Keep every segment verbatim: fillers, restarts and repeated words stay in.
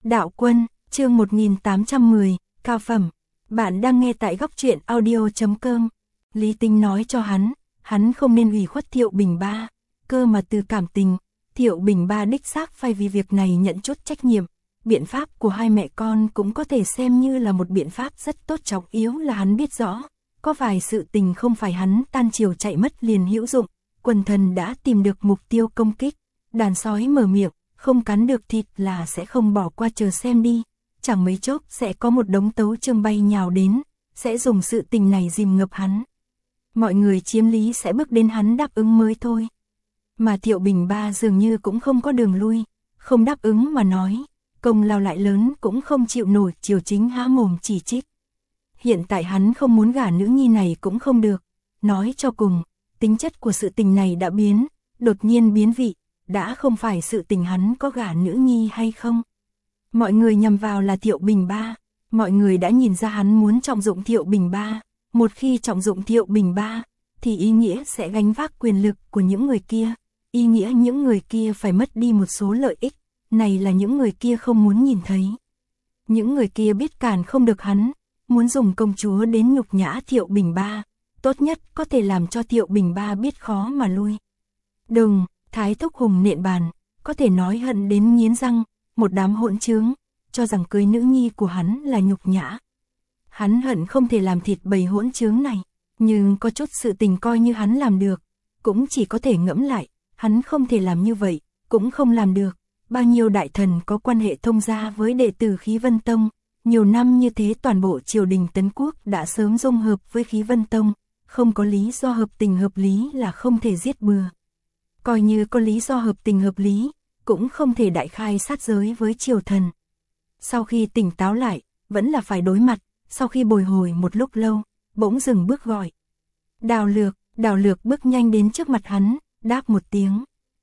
Đạo Quân, chương một nghìn tám trăm mười, cao phẩm. Bạn đang nghe tại góc truyện audio chấm com. Lý Tinh nói cho hắn, hắn không nên ủy khuất Thiệu Bình Ba, cơ mà từ cảm tình, Thiệu Bình Ba đích xác phải vì việc này nhận chút trách nhiệm. Biện pháp của hai mẹ con cũng có thể xem như là một biện pháp rất tốt, trọng yếu là hắn biết rõ, có vài sự tình không phải hắn tan chiều chạy mất liền hữu dụng. Quần thần đã tìm được mục tiêu công kích, đàn sói mở miệng, không cắn được thịt là sẽ không bỏ qua, chờ xem đi. Chẳng mấy chốc sẽ có một đống tấu chương bay nhào đến, sẽ dùng sự tình này dìm ngập hắn. Mọi người chiếm lý sẽ bước đến hắn đáp ứng mới thôi. Mà Thiệu Bình Ba dường như cũng không có đường lui, không đáp ứng mà nói, công lao lại lớn cũng không chịu nổi, Triều Chính há mồm chỉ trích. Hiện tại hắn không muốn gả nữ nhi này cũng không được, nói cho cùng, tính chất của sự tình này đã biến, đột nhiên biến vị, đã không phải sự tình hắn có gả nữ nhi hay không. Mọi người nhằm vào là Thiệu Bình Ba, mọi người đã nhìn ra hắn muốn trọng dụng Thiệu Bình Ba, một khi trọng dụng Thiệu Bình Ba, thì ý nghĩa sẽ gánh vác quyền lực của những người kia, ý nghĩa những người kia phải mất đi một số lợi ích, này là những người kia không muốn nhìn thấy. Những người kia biết cản không được hắn, muốn dùng công chúa đến nhục nhã Thiệu Bình Ba, tốt nhất có thể làm cho Thiệu Bình Ba biết khó mà lui. Đừng, Thái Thúc Hùng nện bàn, có thể nói hận đến nghiến răng, một đám hỗn trướng, cho rằng cưới nữ nhi của hắn là nhục nhã. Hắn hận không thể làm thịt bầy hỗn trướng này, nhưng có chút sự tình coi như hắn làm được, cũng chỉ có thể ngẫm lại, hắn không thể làm như vậy, cũng không làm được. Bao nhiêu đại thần có quan hệ thông gia với đệ tử Khí Vân Tông, nhiều năm như thế toàn bộ triều đình Tấn Quốc đã sớm dung hợp với Khí Vân Tông, không có lý do hợp tình hợp lý là không thể giết bừa. Coi như có lý do hợp tình hợp lý, cũng không thể đại khai sát giới với triều thần. Sau khi tỉnh táo lại, vẫn là phải đối mặt, sau khi bồi hồi một lúc lâu, bỗng dừng bước gọi. Đào Lược, Đào Lược bước nhanh đến trước mặt hắn, đáp một tiếng.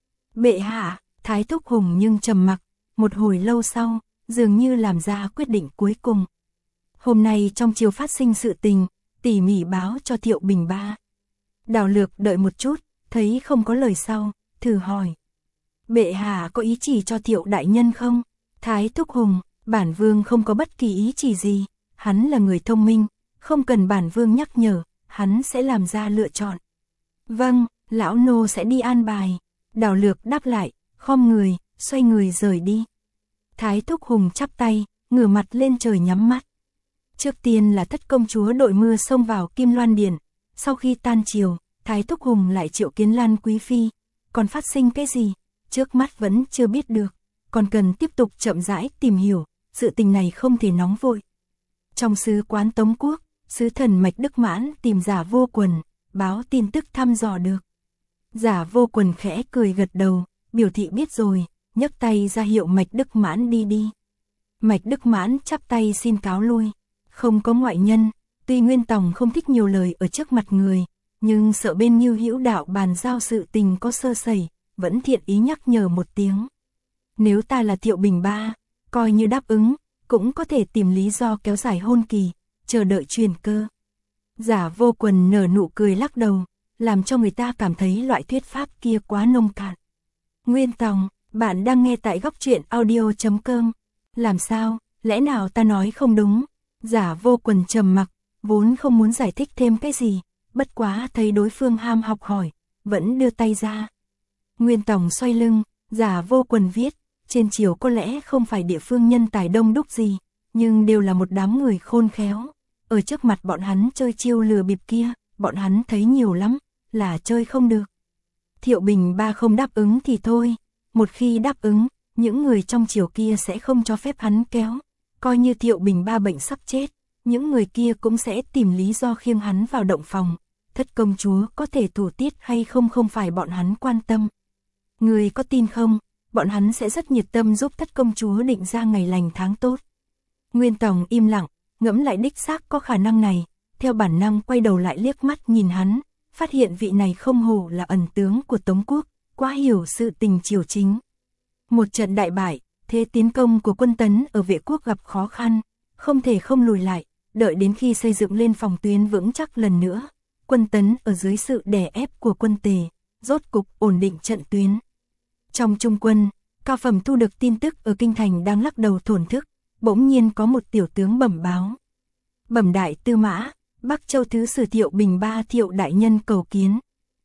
Bệ hạ. Thái Thúc Hùng nhưng trầm mặc, một hồi lâu sau, dường như làm ra quyết định cuối cùng. Hôm nay trong triều phát sinh sự tình, tỉ mỉ báo cho Thiệu Bình Ba. Đào Lược đợi một chút, thấy không có lời sau, thử hỏi. Bệ hạ có ý chỉ cho Thiệu đại nhân không? Thái Thúc Hùng, bản vương không có bất kỳ ý chỉ gì, hắn là người thông minh, không cần bản vương nhắc nhở, hắn sẽ làm ra lựa chọn. Vâng, lão nô sẽ đi an bài. Đào Lược đáp lại, khom người, xoay người rời đi. Thái Thúc Hùng chắp tay, ngửa mặt lên trời nhắm mắt. Trước tiên là Thất công chúa đội mưa xông vào Kim Loan Điện, sau khi tan chiều, Thái Thúc Hùng lại triệu kiến Lan Quý Phi, còn phát sinh cái gì, trước mắt vẫn chưa biết được, còn cần tiếp tục chậm rãi tìm hiểu, sự tình này không thể nóng vội. Trong sứ quán Tống Quốc, sứ thần Mạch Đức Mãn tìm Giả Vô Quần, báo tin tức thăm dò được. Giả Vô Quần khẽ cười gật đầu, biểu thị biết rồi, nhấc tay ra hiệu Mạch Đức Mãn đi đi. Mạch Đức Mãn chắp tay xin cáo lui, không có ngoại nhân, tuy Nguyên Tòng không thích nhiều lời ở trước mặt người, nhưng sợ bên Ngưu Hữu Đạo bàn giao sự tình có sơ sẩy, vẫn thiện ý nhắc nhở một tiếng. Nếu ta là Thiệu Bình Ba, coi như đáp ứng, cũng có thể tìm lý do kéo dài hôn kỳ, chờ đợi truyền cơ. Giả Vô Quần nở nụ cười lắc đầu, làm cho người ta cảm thấy loại thuyết pháp kia quá nông cạn. Nguyên Tòng, bạn đang nghe tại góc truyện audio chấm com. Làm sao, lẽ nào ta nói không đúng? Giả Vô Quần trầm mặc, vốn không muốn giải thích thêm cái gì, bất quá thấy đối phương ham học hỏi, vẫn đưa tay ra. Nguyên Tòng xoay lưng, Giả Vô Quần viết, trên triều có lẽ không phải địa phương nhân tài đông đúc gì, nhưng đều là một đám người khôn khéo. Ở trước mặt bọn hắn chơi chiêu lừa bịp kia, bọn hắn thấy nhiều lắm, là chơi không được. Thiệu Bình Ba không đáp ứng thì thôi, một khi đáp ứng, những người trong triều kia sẽ không cho phép hắn kéo, coi như Thiệu Bình Ba bệnh sắp chết, những người kia cũng sẽ tìm lý do khiêng hắn vào động phòng. Thất công chúa có thể thủ tiết hay không không phải bọn hắn quan tâm. Người có tin không, bọn hắn sẽ rất nhiệt tâm giúp Thất công chúa định ra ngày lành tháng tốt. Nguyên Tòng im lặng, ngẫm lại đích xác có khả năng này, theo bản năng quay đầu lại liếc mắt nhìn hắn, phát hiện vị này không hổ là ẩn tướng của Tống Quốc, quá hiểu sự tình triều chính. Một trận đại bại, thế tiến công của quân Tấn ở Vệ Quốc gặp khó khăn, không thể không lùi lại, đợi đến khi xây dựng lên phòng tuyến vững chắc lần nữa, quân Tấn ở dưới sự đè ép của quân Tề, rốt cục ổn định trận tuyến. Trong trung quân, Cao Phẩm thu được tin tức ở kinh thành đang lắc đầu thổn thức, bỗng nhiên có một tiểu tướng bẩm báo. Bẩm đại tư mã, Bắc Châu thứ sử Thiệu Bình Ba Thiệu đại nhân cầu kiến.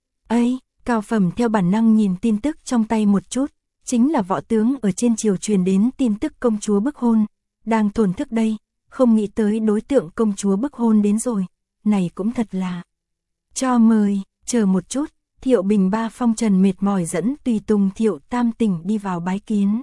Ây, Cao Phẩm theo bản năng nhìn tin tức trong tay một chút, chính là võ tướng ở trên triều truyền đến tin tức công chúa bức hôn, đang thổn thức đây, không nghĩ tới đối tượng công chúa bức hôn đến rồi, này cũng thật là. Cho mời, chờ một chút, Thiệu Bình Ba phong trần mệt mỏi dẫn tùy tùng Thiệu Tam Tỉnh đi vào bái kiến.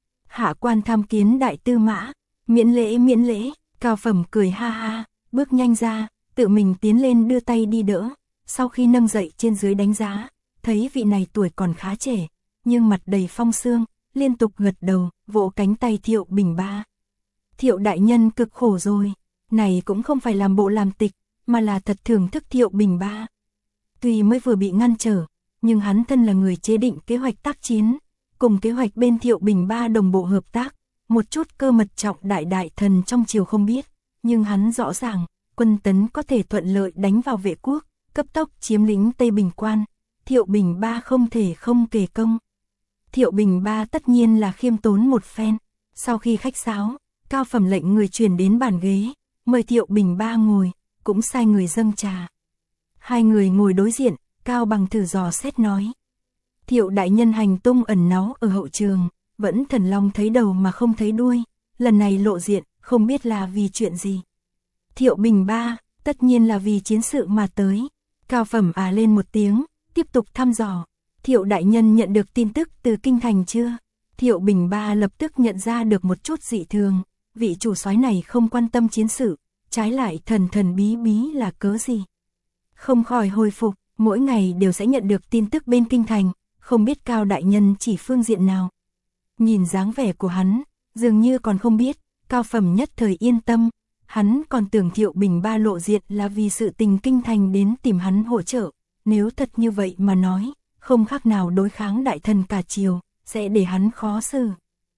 Hạ quan tham kiến đại tư mã, miễn lễ miễn lễ, Cao Phẩm cười ha ha, bước nhanh ra, tự mình tiến lên đưa tay đi đỡ, sau khi nâng dậy trên dưới đánh giá, thấy vị này tuổi còn khá trẻ, nhưng mặt đầy phong sương, liên tục gật đầu, vỗ cánh tay Thiệu Bình Ba. Thiệu đại nhân cực khổ rồi, này cũng không phải làm bộ làm tịch, mà là thật thưởng thức Thiệu Bình Ba. Tuy mới vừa bị ngăn trở, nhưng hắn thân là người chế định kế hoạch tác chiến, cùng kế hoạch bên Thiệu Bình Ba đồng bộ hợp tác, một chút cơ mật trọng đại đại thần trong triều không biết, nhưng hắn rõ ràng, quân tấn có thể thuận lợi đánh vào vệ quốc, cấp tốc chiếm lĩnh Tây Bình Quan, Thiệu Bình Ba không thể không kề công. Thiệu Bình Ba tất nhiên là khiêm tốn một phen, sau khi khách sáo, Cao Phẩm lệnh người truyền đến bàn ghế, mời Thiệu Bình Ba ngồi, cũng sai người dâng trà. Hai người ngồi đối diện, Cao Bằng thử dò xét nói. Thiệu đại nhân hành tung ẩn náu ở hậu trường, vẫn thần long thấy đầu mà không thấy đuôi, lần này lộ diện, không biết là vì chuyện gì. Thiệu Bình Ba, tất nhiên là vì chiến sự mà tới. Cao Phẩm à lên một tiếng, tiếp tục thăm dò. Thiệu đại nhân nhận được tin tức từ kinh thành chưa? Thiệu Bình Ba lập tức nhận ra được một chút dị thường, vị chủ soái này không quan tâm chiến sự, trái lại thần thần bí bí là cớ gì? Không khỏi hồi phục, mỗi ngày đều sẽ nhận được tin tức bên kinh thành, không biết Cao đại nhân chỉ phương diện nào. Nhìn dáng vẻ của hắn, dường như còn không biết, Cao Phẩm nhất thời yên tâm, hắn còn tưởng Thiệu Bình Ba lộ diện là vì sự tình kinh thành đến tìm hắn hỗ trợ, nếu thật như vậy mà nói, không khác nào đối kháng đại thần cả triều, sẽ để hắn khó xử.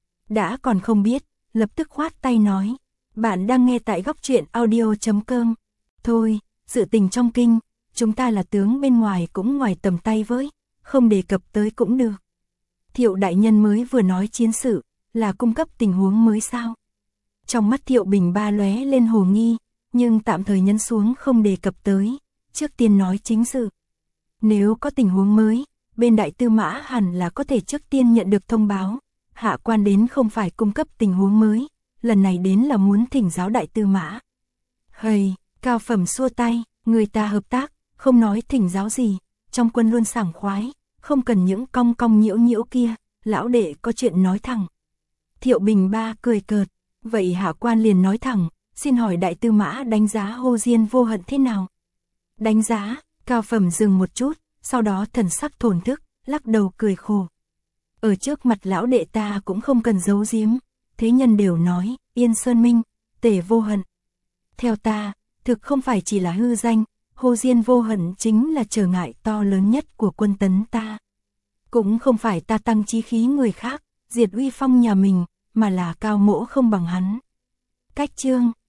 Đã còn không biết, lập tức khoát tay nói, bạn đang nghe tại góc truyện audio chấm com. Thôi, sự tình trong kinh, chúng ta là tướng bên ngoài cũng ngoài tầm tay với, không đề cập tới cũng được. Thiệu đại nhân mới vừa nói chiến sự, là cung cấp tình huống mới sao? Trong mắt Thiệu Bình Ba lóe lên hồ nghi, nhưng tạm thời nhấn xuống không đề cập tới, trước tiên nói chính sự. Nếu có tình huống mới, bên đại tư mã hẳn là có thể trước tiên nhận được thông báo, hạ quan đến không phải cung cấp tình huống mới, lần này đến là muốn thỉnh giáo đại tư mã. Hầy, Cao Phẩm xua tay, người ta hợp tác, không nói thỉnh giáo gì, trong quân luôn sảng khoái, không cần những cong cong nhiễu nhiễu kia, lão đệ có chuyện nói thẳng. Thiệu Bình Ba cười cợt, vậy hạ quan liền nói thẳng, xin hỏi đại tư mã đánh giá Hồ Diên Vô Hận thế nào? Đánh giá, Cao Phẩm dừng một chút, sau đó thần sắc thổn thức, lắc đầu cười khổ. Ở trước mặt lão đệ ta cũng không cần giấu giếm, thế nhân đều nói, Yên Sơn Minh, Tể Vô Hận. Theo ta, thực không phải chỉ là hư danh, Hồ Diên Vô Hận chính là trở ngại to lớn nhất của quân tấn ta. Cũng không phải ta tăng chí khí người khác, diệt uy phong nhà mình, mà là Cao mỗ không bằng hắn. Cách chương